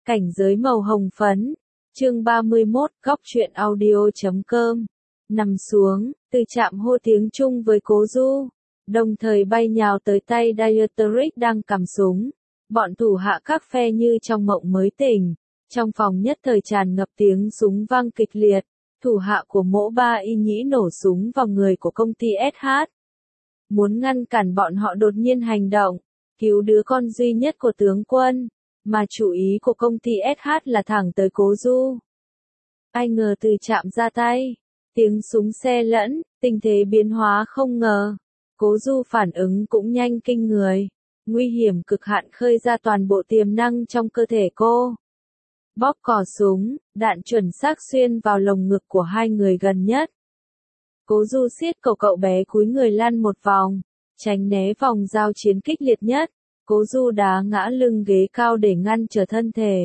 Cảnh giới màu hồng phấn. Chương 31, góc truyện audio.com. Nằm xuống, Từ Trạm hô tiếng chung với Cố Du, đồng thời bay nhào tới tay Dietrich đang cầm súng. Bọn thủ hạ các phe như trong mộng mới tỉnh. Trong phòng nhất thời tràn ngập tiếng súng vang kịch liệt. Thủ hạ của Mỗ Ba Y Nhĩ nổ súng vào người của công ty SH. Muốn ngăn cản bọn họ đột nhiên hành động, cứu đứa con duy nhất của tướng quân. Mà chủ ý của công ty SH là thẳng tới Cố Du. Ai ngờ Từ Trạm ra tay. Tiếng súng xe lẫn, tình thế biến hóa không ngờ. Cố Du phản ứng cũng nhanh kinh người. Nguy hiểm cực hạn khơi ra toàn bộ tiềm năng trong cơ thể cô. Bóp cò súng, đạn chuẩn xác xuyên vào lồng ngực của hai người gần nhất. Cố Du siết cổ cậu bé cúi người lăn một vòng, tránh né vòng giao chiến kích liệt nhất. Cố Du đá ngã lưng ghế cao để ngăn trở thân thể.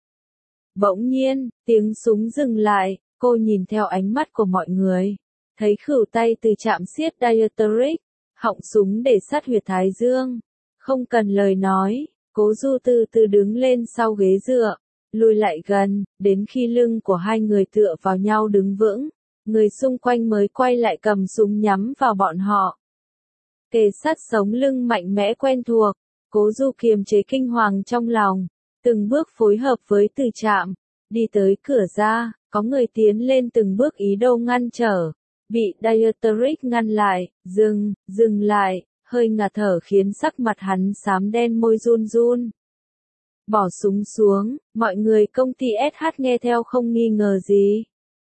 Bỗng nhiên, tiếng súng dừng lại, cô nhìn theo ánh mắt của mọi người. Thấy khửu tay Từ Trạm siết Dietrich, họng súng để sát huyệt thái dương. Không cần lời nói, Cố Du từ từ đứng lên sau ghế dựa, lùi lại gần, đến khi lưng của hai người tựa vào nhau đứng vững. Người xung quanh mới quay lại cầm súng nhắm vào bọn họ. Kề sát sống lưng mạnh mẽ quen thuộc. Cố Du kiềm chế kinh hoàng trong lòng, từng bước phối hợp với Từ Trạm, đi tới cửa ra, có người tiến lên từng bước ý đồ ngăn trở, bị Dietrich ngăn lại, dừng lại, hơi ngạt thở khiến sắc mặt hắn xám đen môi run run. Bỏ súng xuống, mọi người công ty SH nghe theo không nghi ngờ gì.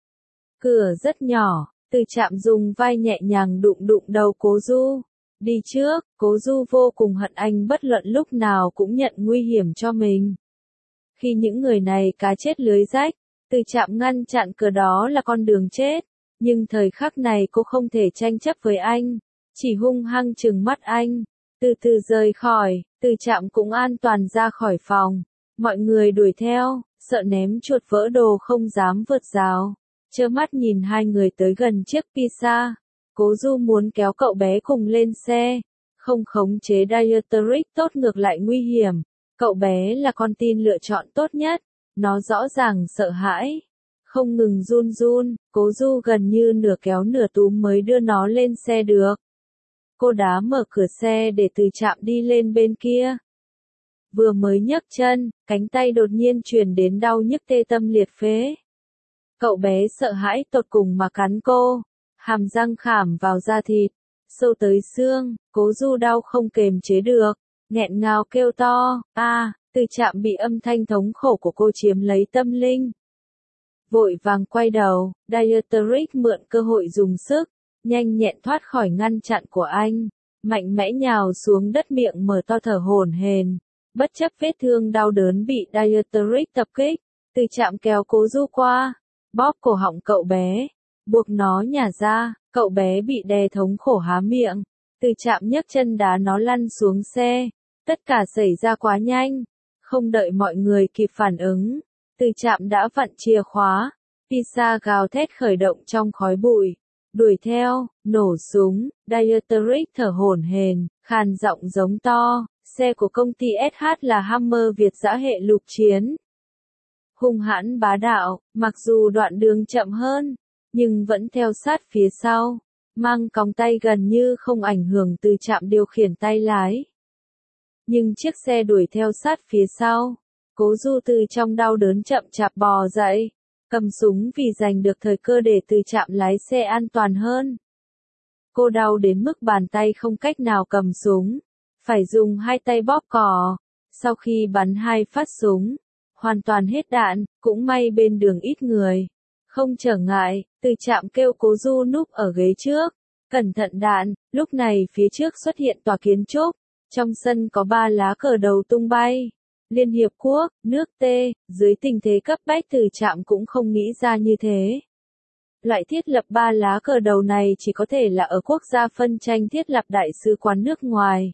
Cửa rất nhỏ, Từ Trạm dùng vai nhẹ nhàng đụng đầu Cố Du. Đi trước, Cố Du vô cùng hận anh bất luận lúc nào cũng nhận nguy hiểm cho mình. Khi những người này cá chết lưới rách, Từ Trạm ngăn chặn cửa đó là con đường chết. Nhưng thời khắc này cô không thể tranh chấp với anh, chỉ hung hăng trừng mắt anh. Từ từ rời khỏi, Từ Trạm cũng an toàn ra khỏi phòng. Mọi người đuổi theo, sợ ném chuột vỡ đồ không dám vượt rào. Trơ mắt nhìn hai người tới gần chiếc pizza. Cố Du muốn kéo cậu bé cùng lên xe, không khống chế Dietrich tốt ngược lại nguy hiểm. Cậu bé là con tin lựa chọn tốt nhất, nó rõ ràng sợ hãi, không ngừng run run, Cố Du gần như nửa kéo nửa túm mới đưa nó lên xe được. Cô đá mở cửa xe để Từ Trạm đi lên bên kia. Vừa mới nhấc chân, cánh tay đột nhiên truyền đến đau nhức tê tâm liệt phế. Cậu bé sợ hãi tột cùng mà cắn cô. Hàm răng khảm vào da thịt, sâu tới xương, Cố Du đau không kềm chế được, nghẹn ngào kêu to, Từ Trạm bị âm thanh thống khổ của cô chiếm lấy tâm linh. Vội vàng quay đầu, Dietrich mượn cơ hội dùng sức, nhanh nhẹn thoát khỏi ngăn chặn của anh, mạnh mẽ nhào xuống đất miệng mở to thở hổn hển, bất chấp vết thương đau đớn bị Dietrich tập kích, Từ Trạm kéo Cố Du qua, bóp cổ họng cậu bé. Buộc nó nhả ra, cậu bé bị đè thống khổ há miệng. Từ Trạm nhấc chân đá nó lăn xuống xe. Tất cả xảy ra quá nhanh. Không đợi mọi người kịp phản ứng. Từ Trạm đã vặn chìa khóa. Pizza gào thét khởi động trong khói bụi. Đuổi theo, nổ súng. Dietrich thở hổn hển, khàn giọng giống to. Xe của công ty SH là Hammer Việt giã hệ lục chiến. Hung hãn bá đạo, mặc dù đoạn đường chậm hơn, nhưng vẫn theo sát phía sau, mang còng tay gần như không ảnh hưởng Từ Trạm điều khiển tay lái. Nhưng chiếc xe đuổi theo sát phía sau, Cố Du từ trong đau đớn chậm chạp bò dậy, cầm súng vì giành được thời cơ để Từ Trạm lái xe an toàn hơn. Cô đau đến mức bàn tay không cách nào cầm súng, phải dùng hai tay bóp cò. Sau khi bắn 2 phát súng, hoàn toàn hết đạn, cũng may bên đường ít người. Không trở ngại, Từ Trạm kêu Cố Du núp ở ghế trước. Cẩn thận đạn, lúc này phía trước xuất hiện tòa kiến trúc. Trong sân có 3 lá cờ đầu tung bay. Liên Hiệp Quốc, nước T, dưới tình thế cấp bách Từ Trạm cũng không nghĩ ra như thế. Loại thiết lập 3 lá cờ đầu này chỉ có thể là ở quốc gia phân tranh thiết lập đại sứ quán nước ngoài.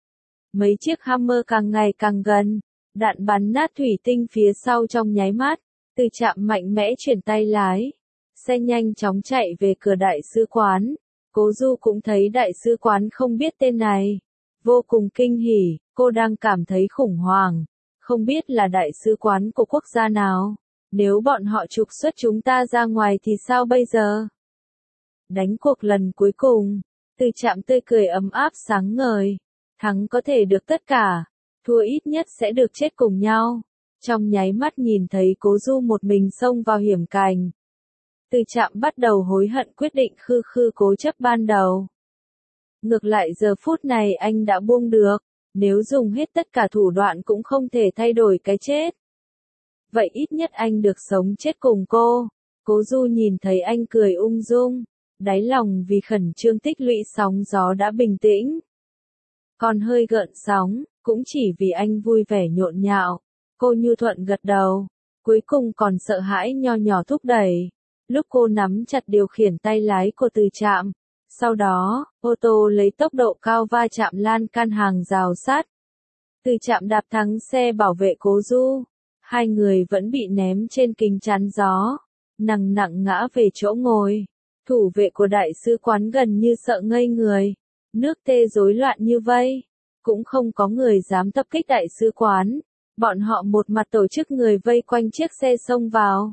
Mấy chiếc Hammer càng ngày càng gần. Đạn bắn nát thủy tinh phía sau trong nháy mắt. Từ Trạm mạnh mẽ chuyển tay lái. Xe nhanh chóng chạy về cửa đại sứ quán. Cố Du cũng thấy đại sứ quán không biết tên này. Vô cùng kinh hỉ, cô đang cảm thấy khủng hoảng. Không biết là đại sứ quán của quốc gia nào. Nếu bọn họ trục xuất chúng ta ra ngoài thì sao bây giờ? Đánh cuộc lần cuối cùng. Từ Trạm tươi cười ấm áp sáng ngời. Thắng có thể được tất cả. Thua ít nhất sẽ được chết cùng nhau. Trong nháy mắt nhìn thấy Cố Du một mình xông vào hiểm cảnh. Từ Trạm bắt đầu hối hận quyết định khư khư cố chấp ban đầu. Ngược lại giờ phút này anh đã buông được. Nếu dùng hết tất cả thủ đoạn cũng không thể thay đổi cái chết. Vậy ít nhất anh được sống chết cùng cô. Cố Du nhìn thấy anh cười ung dung. Đáy lòng vì khẩn trương tích lũy sóng gió đã bình tĩnh. Còn hơi gợn sóng, cũng chỉ vì anh vui vẻ nhộn nhạo. Cô nhu thuận gật đầu. Cuối cùng còn sợ hãi nho nhỏ thúc đẩy. Lúc cô nắm chặt điều khiển tay lái của Từ Trạm. Sau đó, ô tô lấy tốc độ cao va chạm lan can hàng rào sắt. Từ Trạm đạp thắng xe bảo vệ Cố Du. Hai người vẫn bị ném trên kính chắn gió. Nặng nặng ngã về chỗ ngồi. Thủ vệ của đại sứ quán gần như sợ ngây người. Nước tê rối loạn như vây. Cũng không có người dám tập kích đại sứ quán. Bọn họ một mặt tổ chức người vây quanh chiếc xe xông vào.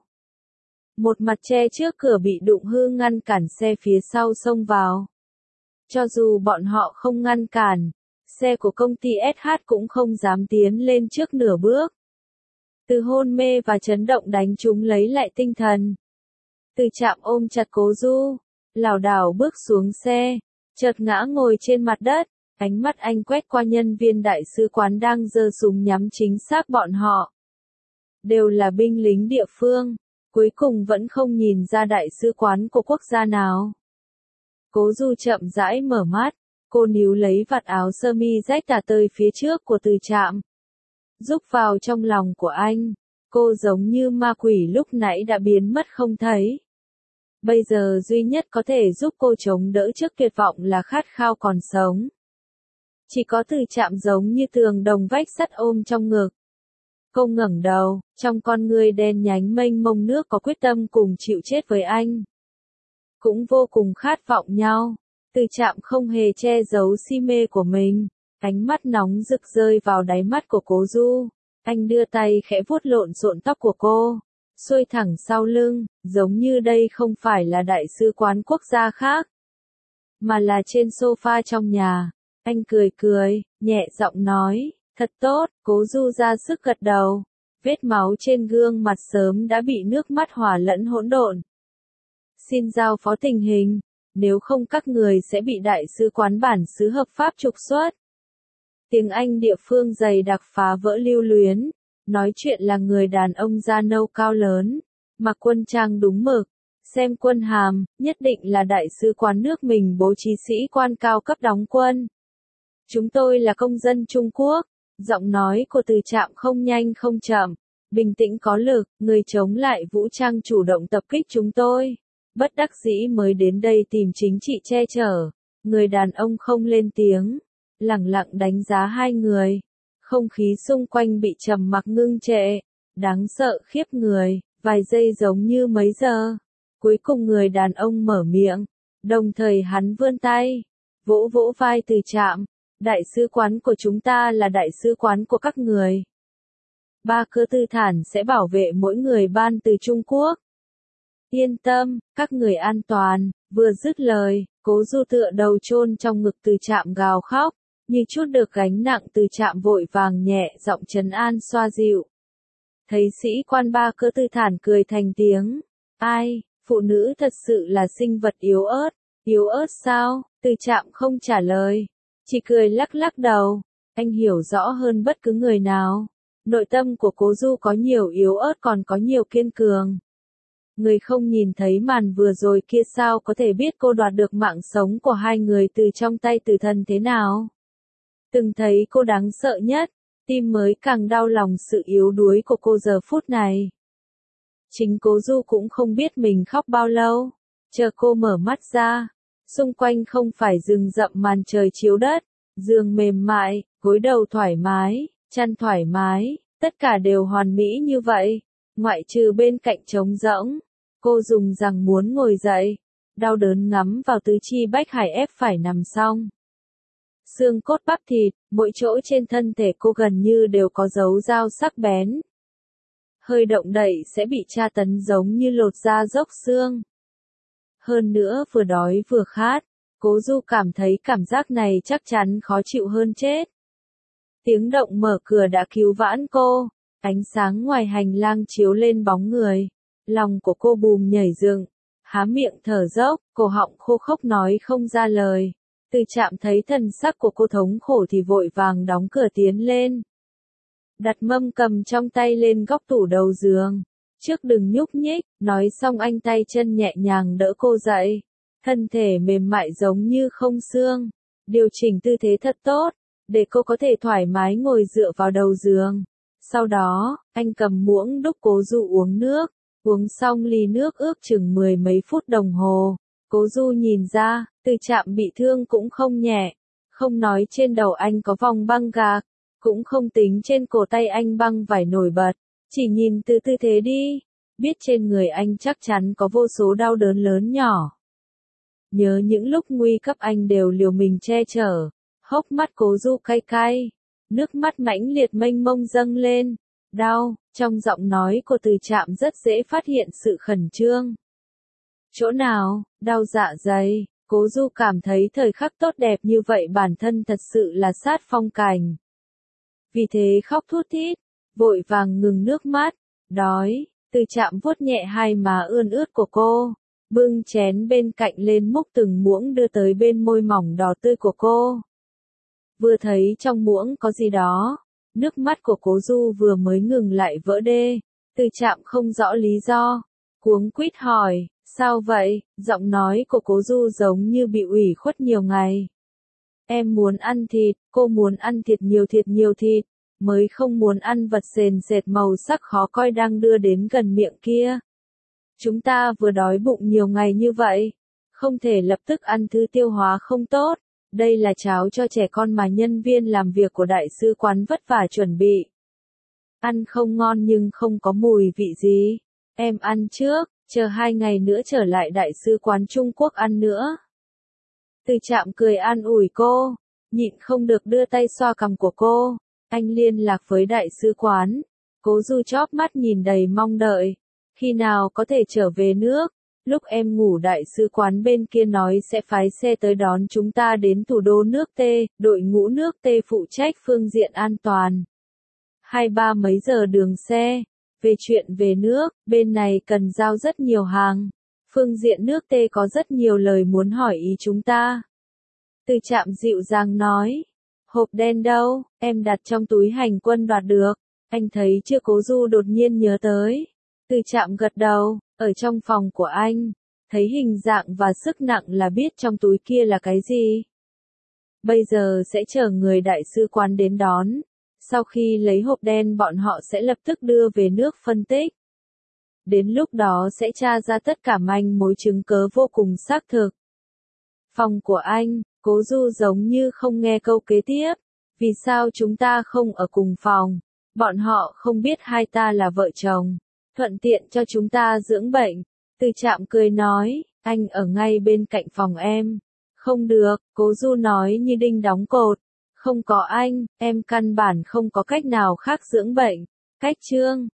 Một mặt che trước cửa bị đụng hư ngăn cản xe phía sau xông vào. Cho dù bọn họ không ngăn cản, xe của công ty SH cũng không dám tiến lên trước nửa bước. Từ hôn mê và chấn động đánh chúng lấy lại tinh thần. Từ Trạm ôm chặt Cố Du, lảo đảo bước xuống xe, chợt ngã ngồi trên mặt đất, ánh mắt anh quét qua nhân viên đại sứ quán đang giơ súng nhắm chính xác bọn họ. Đều là binh lính địa phương, cuối cùng vẫn không nhìn ra đại sứ quán của quốc gia nào. Cố Du chậm rãi mở mắt, cô níu lấy vạt áo sơ mi rách tả tơi phía trước của Từ Trạm. Rúc vào trong lòng của anh, cô giống như ma quỷ lúc nãy đã biến mất không thấy. Bây giờ duy nhất có thể giúp cô chống đỡ trước tuyệt vọng là khát khao còn sống. Chỉ có Từ Trạm giống như tường đồng vách sắt ôm trong ngực. Cô ngẩng đầu, trong con ngươi đen nhánh mênh mông nước có quyết tâm cùng chịu chết với anh. Cũng vô cùng khát vọng nhau. Từ Trạm không hề che giấu si mê của mình. Ánh mắt nóng rực rơi vào đáy mắt của Cố Du. Anh đưa tay khẽ vuốt lộn xộn tóc của cô. Xuôi thẳng sau lưng, giống như đây không phải là đại sứ quán quốc gia khác. Mà là trên sofa trong nhà. Anh cười cười, nhẹ giọng nói, thật tốt, Cố Du ra sức gật đầu. Vết máu trên gương mặt sớm đã bị nước mắt hòa lẫn hỗn độn. Xin giao phó tình hình, nếu không các người sẽ bị đại sứ quán bản xứ hợp pháp trục xuất. Tiếng Anh địa phương dày đặc phá vỡ lưu luyến. Nói chuyện là người đàn ông da nâu cao lớn, mặc quân trang đúng mực, xem quân hàm, nhất định là đại sứ quán nước mình bố trí sĩ quan cao cấp đóng quân. Chúng tôi là công dân Trung Quốc. Giọng nói của Từ Trạm không nhanh không chậm, bình tĩnh có lực, người chống lại vũ trang chủ động tập kích chúng tôi. Bất đắc dĩ mới đến đây tìm chính trị che chở. Người đàn ông không lên tiếng, lẳng lặng đánh giá hai người. Không khí xung quanh bị trầm mặc ngưng trệ, đáng sợ khiếp người, vài giây giống như mấy giờ. Cuối cùng người đàn ông mở miệng, đồng thời hắn vươn tay, vỗ vỗ vai Từ Trạm. Đại sứ quán của chúng ta là đại sứ quán của các người. Ba Cơ Tư Thản sẽ bảo vệ mỗi người ban từ Trung Quốc. Yên tâm, các người an toàn. Vừa dứt lời, Cố Du tựa đầu chôn trong ngực Từ Trạm gào khóc, như chút được gánh nặng. Từ Trạm vội vàng nhẹ giọng trấn an xoa dịu. Thấy sĩ quan Ba Cơ Tư Thản cười thành tiếng. Ai, phụ nữ thật sự là sinh vật yếu ớt. Yếu ớt sao? Từ Trạm không trả lời, chỉ cười lắc lắc đầu. Anh hiểu rõ hơn bất cứ người nào. Nội tâm của Cố Du có nhiều yếu ớt còn có nhiều kiên cường. Người không nhìn thấy màn vừa rồi kia sao có thể biết cô đoạt được mạng sống của hai người từ trong tay tử thần thế nào. Từng thấy cô đáng sợ nhất, tim mới càng đau lòng sự yếu đuối của cô giờ phút này. Chính Cố Du cũng không biết mình khóc bao lâu. Chờ cô mở mắt ra, xung quanh không phải rừng rậm màn trời chiếu đất, giường mềm mại, gối đầu thoải mái, chăn thoải mái, tất cả đều hoàn mỹ như vậy, ngoại trừ bên cạnh trống rỗng. Cô dùng rằng muốn ngồi dậy, đau đớn ngắm vào tứ chi bách hải ép phải nằm xong. xương cốt bắp thịt, mỗi chỗ trên thân thể cô gần như đều có dấu dao sắc bén. Hơi động đậy sẽ bị tra tấn giống như lột da dốc xương. Hơn nữa vừa đói vừa khát, Cố Du cảm thấy cảm giác này chắc chắn khó chịu hơn chết. Tiếng động mở cửa đã cứu vãn cô, ánh sáng ngoài hành lang chiếu lên bóng người. Lòng của cô bùm nhảy dựng, há miệng thở dốc, cổ họng khô khốc nói không ra lời. Từ Trạm thấy thần sắc của cô thống khổ thì vội vàng đóng cửa tiến lên. Đặt mâm cầm trong tay lên góc tủ đầu giường. Trước đừng nhúc nhích, nói xong anh tay chân nhẹ nhàng đỡ cô dậy. Thân thể mềm mại giống như không xương. Điều chỉnh tư thế thật tốt, để cô có thể thoải mái ngồi dựa vào đầu giường. Sau đó, anh cầm muỗng đút Cố Du uống nước. Uống xong ly nước ước chừng 10 mấy phút đồng hồ. Cố Du nhìn ra, Từ Trạm bị thương cũng không nhẹ. Không nói trên đầu anh có vòng băng gạc, cũng không tính trên cổ tay anh băng vải nổi bật. Chỉ nhìn từ tư thế đi, biết trên người anh chắc chắn có vô số đau đớn lớn nhỏ. Nhớ những lúc nguy cấp anh đều liều mình che chở. Hốc mắt Cố Du cay cay, nước mắt mãnh liệt mênh mông dâng lên. Đau, trong giọng nói của Từ Trạm rất dễ phát hiện sự khẩn trương. Chỗ nào, đau dạ dày. Cố Du cảm thấy thời khắc tốt đẹp như vậy bản thân thật sự là sát phong cảnh. Vì thế khóc thút thít, vội vàng ngừng nước mắt. Đói, Từ Trạm vuốt nhẹ hai má ươn ướt của cô, bưng chén bên cạnh lên múc từng muỗng đưa tới bên môi mỏng đỏ tươi của cô. Vừa thấy trong muỗng có gì đó, nước mắt của Cố Du vừa mới ngừng lại vỡ đê. Từ Trạm không rõ lý do, cuống quýt hỏi, sao vậy? Giọng nói của Cố Du giống như bị ủy khuất nhiều ngày. Em muốn ăn thịt, cô muốn ăn thịt nhiều thịt, mới không muốn ăn vật sền sệt màu sắc khó coi đang đưa đến gần miệng kia. Chúng ta vừa đói bụng nhiều ngày như vậy, không thể lập tức ăn thứ tiêu hóa không tốt. Đây là cháo cho trẻ con mà nhân viên làm việc của đại sứ quán vất vả chuẩn bị. Ăn không ngon nhưng không có mùi vị gì. Em ăn trước, chờ 2 ngày nữa trở lại đại sứ quán Trung Quốc ăn nữa. Từ Trạm cười an ủi cô, nhịn không được đưa tay xoa cằm của cô. Anh liên lạc với đại sứ quán. Cố Du chóp mắt nhìn đầy mong đợi. Khi nào có thể trở về nước? Lúc em ngủ đại sứ quán bên kia nói sẽ phái xe tới đón chúng ta đến thủ đô nước T, đội ngũ nước T phụ trách phương diện an toàn. 2-3 mấy giờ đường xe. Về chuyện về nước, bên này cần giao rất nhiều hàng. Phương diện nước T có rất nhiều lời muốn hỏi ý chúng ta. Từ Trạm dịu dàng nói. Hộp đen đâu, em đặt trong túi hành quân đoạt được. Anh thấy chưa? Cố Du đột nhiên nhớ tới. Từ Trạm gật đầu, ở trong phòng của anh. Thấy hình dạng và sức nặng là biết trong túi kia là cái gì. Bây giờ sẽ chờ người đại sứ quán đến đón. Sau khi lấy hộp đen bọn họ sẽ lập tức đưa về nước phân tích. Đến lúc đó sẽ tra ra tất cả manh mối chứng cớ vô cùng xác thực. Phòng của anh, Cố Du giống như không nghe câu kế tiếp. Vì sao chúng ta không ở cùng phòng? Bọn họ không biết hai ta là vợ chồng. Thuận tiện cho chúng ta dưỡng bệnh. Từ Trạm cười nói, anh ở ngay bên cạnh phòng em. Không được, Cố Du nói như đinh đóng cột. Không có anh, em căn bản không có cách nào khác dưỡng bệnh. Cách chương